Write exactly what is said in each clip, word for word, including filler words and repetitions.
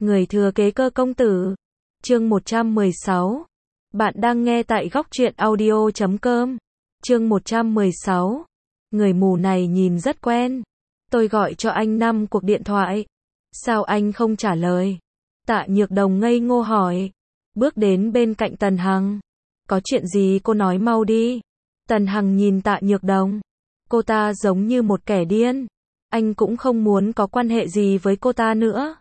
Người thừa kế Cơ công tử. Chương một trăm mười sáu. Bạn đang nghe tại góc truyện audio chấm com. Chương một trăm mười sáu. Người mù này nhìn rất quen. Tôi gọi cho anh năm cuộc điện thoại. Sao anh không trả lời? Tạ Nhược Đồng ngây ngô hỏi. Bước đến bên cạnh Tần Hằng. Có chuyện gì cô nói mau đi. Tần Hằng nhìn Tạ Nhược Đồng. Cô ta giống như một kẻ điên. Anh cũng không muốn có quan hệ gì với cô ta nữa.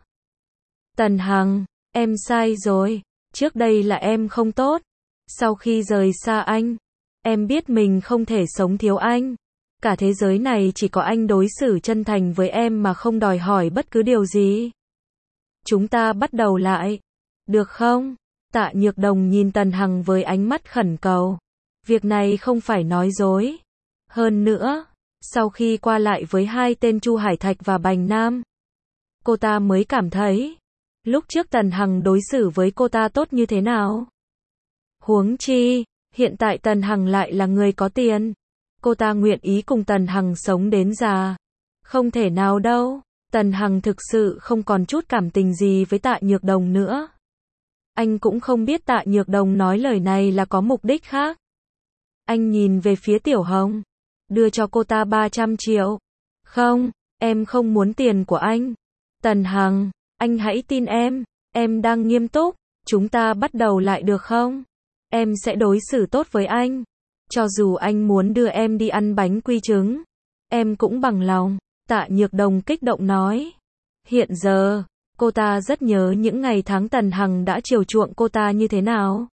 Tần Hằng, em sai rồi. Trước đây là em không tốt. Sau khi rời xa anh, em biết mình không thể sống thiếu anh. Cả thế giới này chỉ có anh đối xử chân thành với em mà không đòi hỏi bất cứ điều gì. Chúng ta bắt đầu lại. Được không? Tạ Nhược Đồng nhìn Tần Hằng với ánh mắt khẩn cầu. Việc này không phải nói dối. Hơn nữa, sau khi qua lại với hai tên Chu Hải Thạch và Bành Nam, cô ta mới cảm thấy, lúc trước Tần Hằng đối xử với cô ta tốt như thế nào. Huống chi, hiện tại Tần Hằng lại là người có tiền. Cô ta nguyện ý cùng Tần Hằng sống đến già. Không thể nào đâu. Tần Hằng thực sự không còn chút cảm tình gì với Tạ Nhược Đồng nữa. Anh cũng không biết Tạ Nhược Đồng nói lời này là có mục đích khác. Anh nhìn về phía Tiểu Hồng. Đưa cho cô ta ba trăm triệu. Không, em không muốn tiền của anh. Tần Hằng, anh hãy tin em. Em đang nghiêm túc. Chúng ta bắt đầu lại được không? Em sẽ đối xử tốt với anh. Cho dù anh muốn đưa em đi ăn bánh quy trứng, em cũng bằng lòng. Tạ Nhược Đồng kích động nói. Hiện giờ, cô ta rất nhớ những ngày tháng Tần Hằng đã chiều chuộng cô ta như thế nào.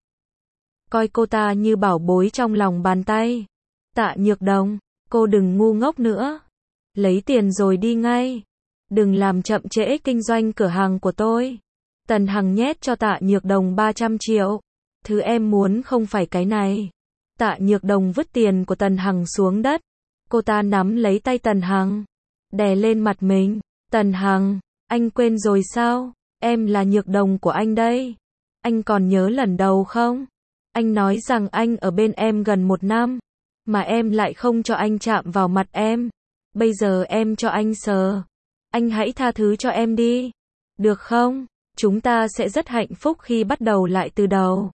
Coi cô ta như bảo bối trong lòng bàn tay. Tạ Nhược Đồng, cô đừng ngu ngốc nữa. Lấy tiền rồi đi ngay. Đừng làm chậm trễ kinh doanh cửa hàng của tôi. Tần Hằng nhét cho Tạ Nhược Đồng ba trăm triệu. Thứ em muốn không phải cái này. Tạ Nhược Đồng vứt tiền của Tần Hằng xuống đất. Cô ta nắm lấy tay Tần Hằng, đè lên mặt mình. Tần Hằng, anh quên rồi sao? Em là Nhược Đồng của anh đây. Anh còn nhớ lần đầu không? Anh nói rằng anh ở bên em gần một năm, mà em lại không cho anh chạm vào mặt em. Bây giờ em cho anh sờ. Anh hãy tha thứ cho em đi. Được không? Chúng ta sẽ rất hạnh phúc khi bắt đầu lại từ đầu.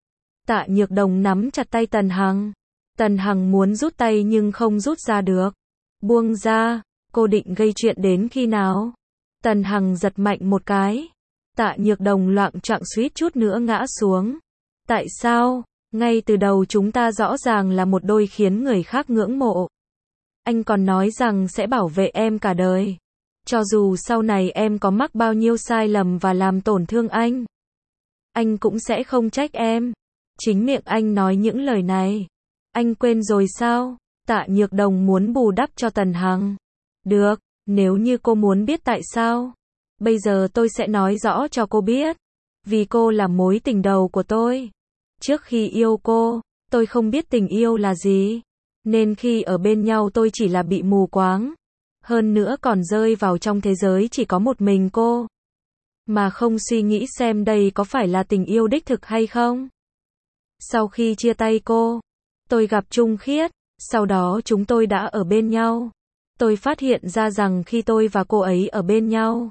Tạ Nhược Đồng nắm chặt tay Tần Hằng. Tần Hằng muốn rút tay nhưng không rút ra được. Buông ra, cô định gây chuyện đến khi nào? Tần Hằng giật mạnh một cái. Tạ Nhược Đồng loạng choạng suýt chút nữa ngã xuống. Tại sao? Ngay từ đầu chúng ta rõ ràng là một đôi khiến người khác ngưỡng mộ. Anh còn nói rằng sẽ bảo vệ em cả đời. Cho dù sau này em có mắc bao nhiêu sai lầm và làm tổn thương anh, anh cũng sẽ không trách em. Chính miệng anh nói những lời này. Anh quên rồi sao? Tạ Nhược Đồng muốn bù đắp cho Tần Hằng. Được, nếu như cô muốn biết tại sao, bây giờ tôi sẽ nói rõ cho cô biết. Vì cô là mối tình đầu của tôi. Trước khi yêu cô, tôi không biết tình yêu là gì. Nên khi ở bên nhau tôi chỉ là bị mù quáng. Hơn nữa còn rơi vào trong thế giới chỉ có một mình cô. Mà không suy nghĩ xem đây có phải là tình yêu đích thực hay không. Sau khi chia tay cô, tôi gặp Trung Khiết. Sau đó chúng tôi đã ở bên nhau. Tôi phát hiện ra rằng khi tôi và cô ấy ở bên nhau,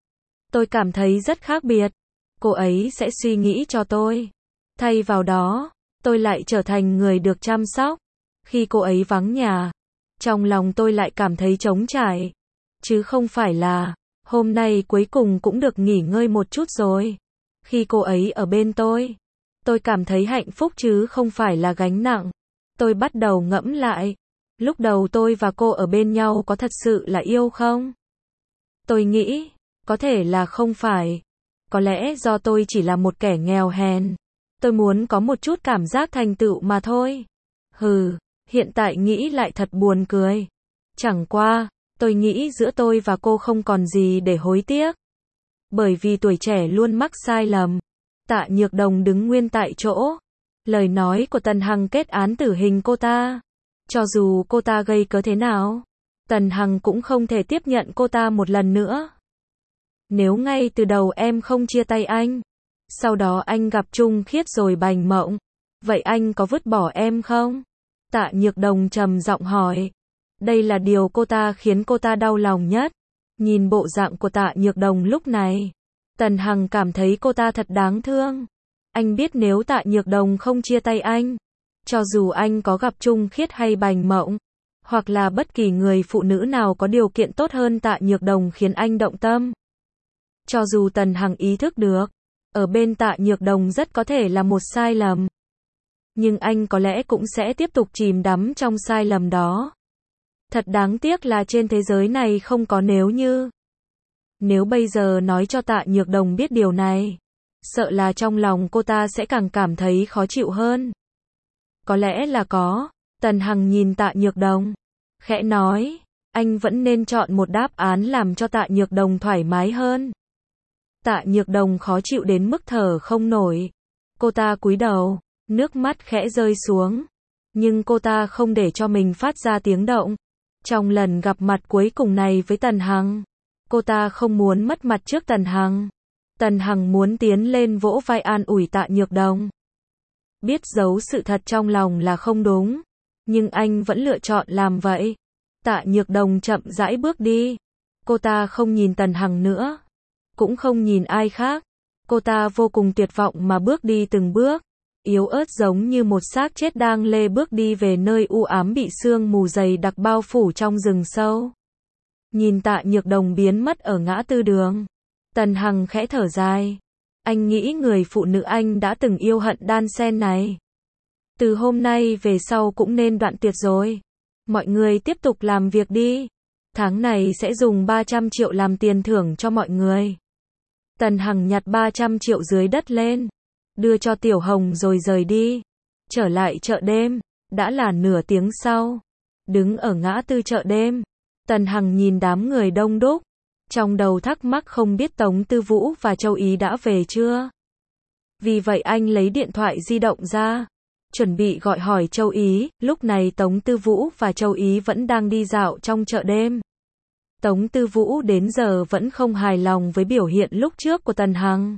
tôi cảm thấy rất khác biệt. Cô ấy sẽ suy nghĩ cho tôi. Thay vào đó, tôi lại trở thành người được chăm sóc. Khi cô ấy vắng nhà, trong lòng tôi lại cảm thấy trống trải. Chứ không phải là, hôm nay cuối cùng cũng được nghỉ ngơi một chút rồi. Khi cô ấy ở bên tôi, tôi cảm thấy hạnh phúc chứ không phải là gánh nặng. Tôi bắt đầu ngẫm lại. Lúc đầu tôi và cô ở bên nhau có thật sự là yêu không? Tôi nghĩ, có thể là không phải. Có lẽ do tôi chỉ là một kẻ nghèo hèn. Tôi muốn có một chút cảm giác thành tựu mà thôi. Hừ, hiện tại nghĩ lại thật buồn cười. Chẳng qua, tôi nghĩ giữa tôi và cô không còn gì để hối tiếc. Bởi vì tuổi trẻ luôn mắc sai lầm. Tạ Nhược Đồng đứng nguyên tại chỗ. Lời nói của Tần Hằng kết án tử hình cô ta. Cho dù cô ta gây cớ thế nào, Tần Hằng cũng không thể tiếp nhận cô ta một lần nữa. Nếu ngay từ đầu em không chia tay anh, sau đó anh gặp Trung Khiết rồi Bành Mộng, vậy anh có vứt bỏ em không? Tạ Nhược Đồng trầm giọng hỏi. Đây là điều cô ta khiến cô ta đau lòng nhất. Nhìn bộ dạng của Tạ Nhược Đồng lúc này, Tần Hằng cảm thấy cô ta thật đáng thương. Anh biết nếu Tạ Nhược Đồng không chia tay anh, cho dù anh có gặp Trung Khiết hay Bành Mộng, hoặc là bất kỳ người phụ nữ nào có điều kiện tốt hơn Tạ Nhược Đồng khiến anh động tâm. Cho dù Tần Hằng ý thức được, ở bên Tạ Nhược Đồng rất có thể là một sai lầm. Nhưng anh có lẽ cũng sẽ tiếp tục chìm đắm trong sai lầm đó. Thật đáng tiếc là trên thế giới này không có nếu như. Nếu bây giờ nói cho Tạ Nhược Đồng biết điều này, sợ là trong lòng cô ta sẽ càng cảm thấy khó chịu hơn. Có lẽ là có. Tần Hằng nhìn Tạ Nhược Đồng, khẽ nói, anh vẫn nên chọn một đáp án làm cho Tạ Nhược Đồng thoải mái hơn. Tạ Nhược Đồng khó chịu đến mức thở không nổi. Cô ta cúi đầu, nước mắt khẽ rơi xuống. Nhưng cô ta không để cho mình phát ra tiếng động. Trong lần gặp mặt cuối cùng này với Tần Hằng, cô ta không muốn mất mặt trước Tần Hằng. Tần Hằng muốn tiến lên vỗ vai an ủi Tạ Nhược Đồng. Biết giấu sự thật trong lòng là không đúng, nhưng anh vẫn lựa chọn làm vậy. Tạ Nhược Đồng chậm rãi bước đi. Cô ta không nhìn Tần Hằng nữa, cũng không nhìn ai khác. Cô ta vô cùng tuyệt vọng mà bước đi từng bước, yếu ớt giống như một xác chết đang lê bước đi về nơi u ám bị sương mù dày đặc bao phủ trong rừng sâu. Nhìn Tạ Nhược Đồng biến mất ở ngã tư đường, Tần Hằng khẽ thở dài. Anh nghĩ người phụ nữ anh đã từng yêu hận đan xen này, từ hôm nay về sau cũng nên đoạn tuyệt rồi. Mọi người tiếp tục làm việc đi. Tháng này sẽ dùng ba trăm triệu làm tiền thưởng cho mọi người. Tần Hằng nhặt ba trăm triệu dưới đất lên, đưa cho Tiểu Hồng rồi rời đi. Trở lại chợ đêm, đã là nửa tiếng sau. Đứng ở ngã tư chợ đêm, Tần Hằng nhìn đám người đông đúc, trong đầu thắc mắc không biết Tống Tư Vũ và Châu Ý đã về chưa. Vì vậy anh lấy điện thoại di động ra, chuẩn bị gọi hỏi Châu Ý. Lúc này Tống Tư Vũ và Châu Ý vẫn đang đi dạo trong chợ đêm. Tống Tư Vũ đến giờ vẫn không hài lòng với biểu hiện lúc trước của Tần Hằng.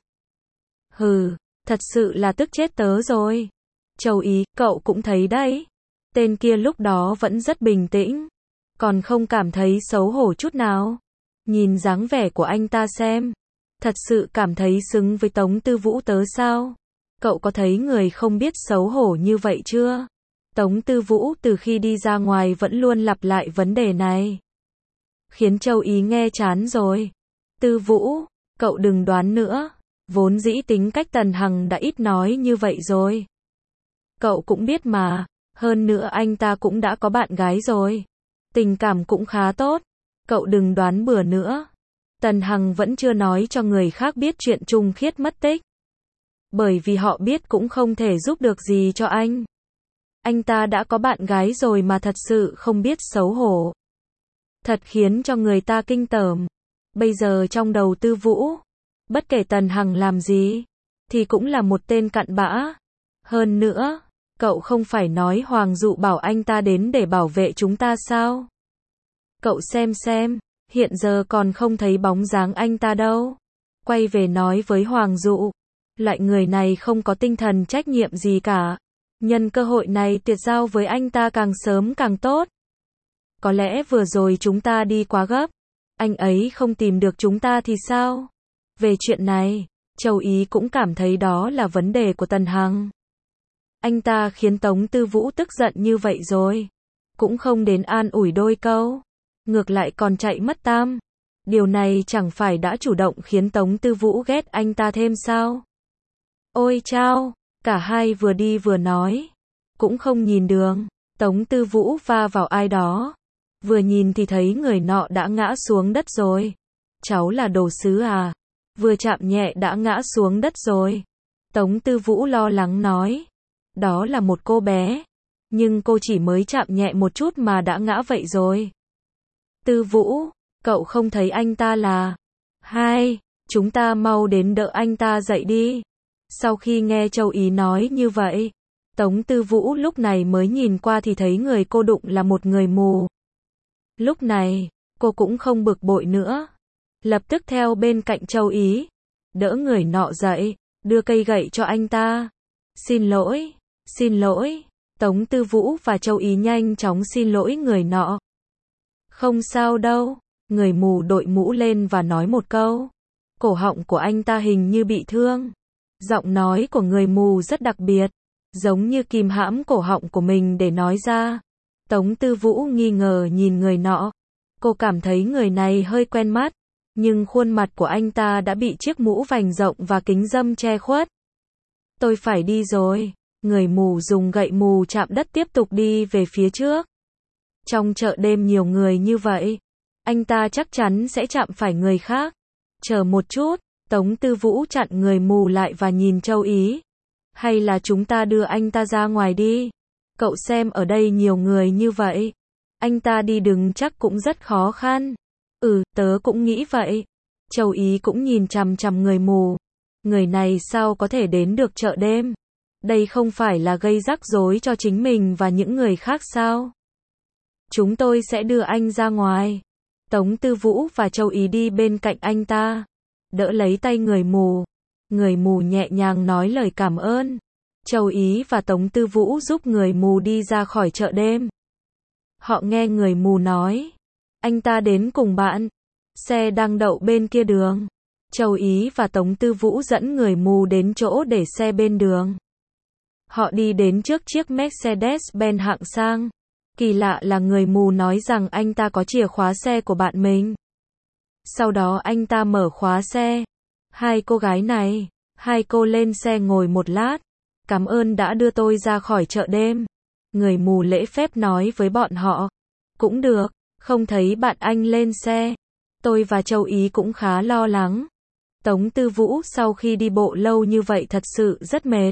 Hừ, thật sự là tức chết tớ rồi. Châu Ý, cậu cũng thấy đấy. Tên kia lúc đó vẫn rất bình tĩnh, còn không cảm thấy xấu hổ chút nào. Nhìn dáng vẻ của anh ta xem, thật sự cảm thấy xứng với Tống Tư Vũ tớ sao? Cậu có thấy người không biết xấu hổ như vậy chưa? Tống Tư Vũ từ khi đi ra ngoài vẫn luôn lặp lại vấn đề này, khiến Châu Ý nghe chán rồi. Tư Vũ, cậu đừng đoán nữa. Vốn dĩ tính cách Tần Hằng đã ít nói như vậy rồi. Cậu cũng biết mà, hơn nữa anh ta cũng đã có bạn gái rồi. Tình cảm cũng khá tốt. Cậu đừng đoán bừa nữa. Tần Hằng vẫn chưa nói cho người khác biết chuyện Trung Khiết mất tích. Bởi vì họ biết cũng không thể giúp được gì cho anh. Anh ta đã có bạn gái rồi mà thật sự không biết xấu hổ. Thật khiến cho người ta kinh tởm. Bây giờ trong đầu Tư Vũ, bất kể Tần Hằng làm gì, thì cũng là một tên cặn bã. Hơn nữa, cậu không phải nói Hoàng Dụ bảo anh ta đến để bảo vệ chúng ta sao? Cậu xem xem, hiện giờ còn không thấy bóng dáng anh ta đâu. Quay về nói với Hoàng Dụ, loại người này không có tinh thần trách nhiệm gì cả. Nhân cơ hội này tuyệt giao với anh ta càng sớm càng tốt. Có lẽ vừa rồi chúng ta đi quá gấp, anh ấy không tìm được chúng ta thì sao? Về chuyện này, Châu Ý cũng cảm thấy đó là vấn đề của Tần Hằng. Anh ta khiến Tống Tư Vũ tức giận như vậy rồi, cũng không đến an ủi đôi câu, ngược lại còn chạy mất tam. Điều này chẳng phải đã chủ động khiến Tống Tư Vũ ghét anh ta thêm sao? Ôi chao, cả hai vừa đi vừa nói, cũng không nhìn đường. Tống Tư Vũ va vào ai đó, vừa nhìn thì thấy người nọ đã ngã xuống đất rồi. Cháu là đồ sứ à? Vừa chạm nhẹ đã ngã xuống đất rồi. Tống Tư Vũ lo lắng nói, đó là một cô bé, nhưng cô chỉ mới chạm nhẹ một chút mà đã ngã vậy rồi. Tư Vũ, cậu không thấy anh ta là... Hai, chúng ta mau đến đỡ anh ta dậy đi. Sau khi nghe Châu Ý nói như vậy, Tống Tư Vũ lúc này mới nhìn qua thì thấy người cô đụng là một người mù. Lúc này, cô cũng không bực bội nữa. Lập tức theo bên cạnh Châu Ý, đỡ người nọ dậy, đưa cây gậy cho anh ta. Xin lỗi, xin lỗi. Tống Tư Vũ và Châu Ý nhanh chóng xin lỗi người nọ. Không sao đâu. Người mù đội mũ lên và nói một câu. cổ họng của anh ta hình như bị thương. Giọng nói của người mù rất đặc biệt, giống như kìm hãm cổ họng của mình để nói ra. Tống Tư Vũ nghi ngờ nhìn người nọ. Cô cảm thấy người này hơi quen mắt, nhưng khuôn mặt của anh ta đã bị chiếc mũ vành rộng và kính râm che khuất. Tôi phải đi rồi. Người mù dùng gậy mù chạm đất tiếp tục đi về phía trước. Trong chợ đêm nhiều người như vậy, anh ta chắc chắn sẽ chạm phải người khác. Chờ một chút, Tống Tư Vũ chặn người mù lại và nhìn Châu Ý. Hay là chúng ta đưa anh ta ra ngoài đi? Cậu xem ở đây nhiều người như vậy. Anh ta đi đứng chắc cũng rất khó khăn. Ừ, tớ cũng nghĩ vậy. Châu Ý cũng nhìn chằm chằm người mù. Người này sao có thể đến được chợ đêm? Đây không phải là gây rắc rối cho chính mình và những người khác sao? Chúng tôi sẽ đưa anh ra ngoài. Tống Tư Vũ và Châu Ý đi bên cạnh anh ta, đỡ lấy tay người mù. Người mù nhẹ nhàng nói lời cảm ơn. Châu Ý và Tống Tư Vũ giúp người mù đi ra khỏi chợ đêm. Họ nghe người mù nói, anh ta đến cùng bạn. Xe đang đậu bên kia đường. Châu Ý và Tống Tư Vũ dẫn người mù đến chỗ để xe bên đường. Họ đi đến trước chiếc Mercedes-Benz hạng sang. Kỳ lạ là người mù nói rằng anh ta có chìa khóa xe của bạn mình. Sau đó anh ta mở khóa xe. Hai cô gái này, hai cô lên xe ngồi một lát. Cảm ơn đã đưa tôi ra khỏi chợ đêm. Người mù lễ phép nói với bọn họ. Cũng được, không thấy bạn anh lên xe. Tôi và Châu Ý cũng khá lo lắng. Tống Tư Vũ sau khi đi bộ lâu như vậy thật sự rất mệt.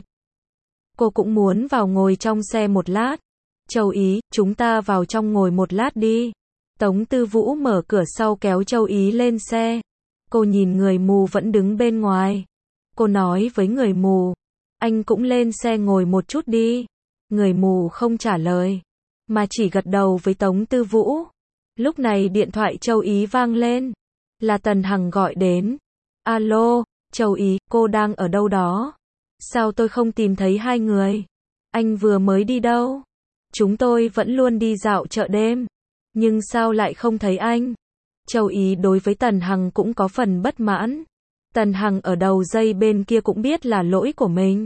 Cô cũng muốn vào ngồi trong xe một lát. Châu Ý, chúng ta vào trong ngồi một lát đi. Tống Tư Vũ mở cửa sau kéo Châu Ý lên xe. Cô nhìn người mù vẫn đứng bên ngoài. Cô nói với người mù, anh cũng lên xe ngồi một chút đi. Người mù không trả lời, mà chỉ gật đầu với Tống Tư Vũ. Lúc này điện thoại Châu Ý vang lên. Là Tần Hằng gọi đến. Alo, Châu Ý, cô đang ở đâu đó? Sao tôi không tìm thấy hai người? Anh vừa mới đi đâu? Chúng tôi vẫn luôn đi dạo chợ đêm. Nhưng sao lại không thấy anh? Châu Ý đối với Tần Hằng cũng có phần bất mãn. Tần Hằng ở đầu dây bên kia cũng biết là lỗi của mình.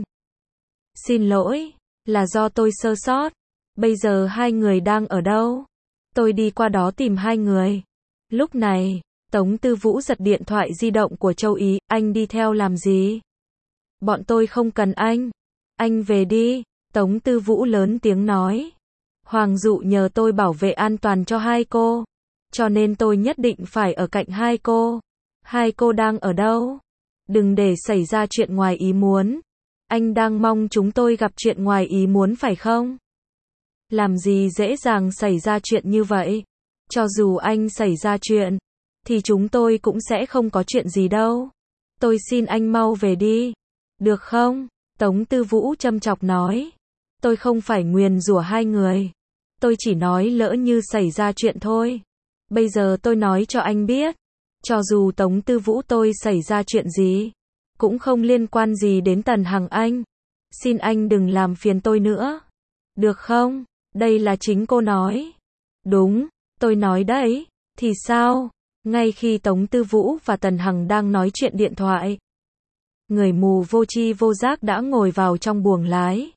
Xin lỗi, là do tôi sơ sót. Bây giờ hai người đang ở đâu? Tôi đi qua đó tìm hai người. Lúc này, Tống Tư Vũ giật điện thoại di động của Châu Ý. Anh đi theo làm gì? Bọn tôi không cần anh. Anh về đi. Tống Tư Vũ lớn tiếng nói. Hoàng Dụ nhờ tôi bảo vệ an toàn cho hai cô. Cho nên tôi nhất định phải ở cạnh hai cô. Hai cô đang ở đâu? Đừng để xảy ra chuyện ngoài ý muốn. Anh đang mong chúng tôi gặp chuyện ngoài ý muốn phải không? Làm gì dễ dàng xảy ra chuyện như vậy? Cho dù anh xảy ra chuyện, thì chúng tôi cũng sẽ không có chuyện gì đâu. Tôi xin anh mau về đi. Được không? Tống Tư Vũ châm chọc nói. Tôi không phải nguyền rủa hai người. Tôi chỉ nói lỡ như xảy ra chuyện thôi. Bây giờ tôi nói cho anh biết. Cho dù Tống Tư Vũ tôi xảy ra chuyện gì, cũng không liên quan gì đến Tần Hằng anh. Xin anh đừng làm phiền tôi nữa. Được không? Đây là chính cô nói. Đúng, tôi nói đấy. Thì sao? Ngay khi Tống Tư Vũ và Tần Hằng đang nói chuyện điện thoại, người mù vô tri vô giác đã ngồi vào trong buồng lái.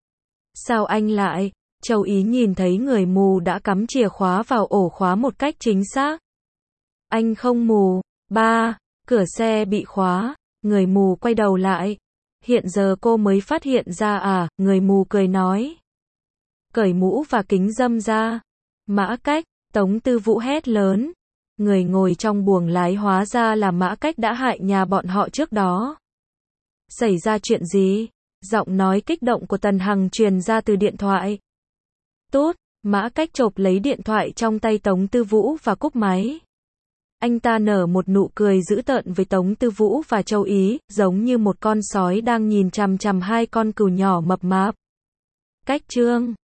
Sao anh lại? Châu Ý nhìn thấy người mù đã cắm chìa khóa vào ổ khóa một cách chính xác. Anh không mù. Ba, cửa xe bị khóa. Người mù quay đầu lại. Hiện giờ cô mới phát hiện ra à? Người mù cười nói. Cởi mũ và kính râm ra. Mã Cách. Tống Tư Vũ hét lớn. Người ngồi trong buồng lái hóa ra là Mã Cách đã hại nhà bọn họ trước đó. Xảy ra chuyện gì? Giọng nói kích động của Tần Hằng truyền ra từ điện thoại. Tốt, Mã Cách chộp lấy điện thoại trong tay Tống Tư Vũ và cúp máy. Anh ta nở một nụ cười dữ tợn với Tống Tư Vũ và Châu Ý, giống như một con sói đang nhìn chằm chằm hai con cừu nhỏ mập mạp. Cách chương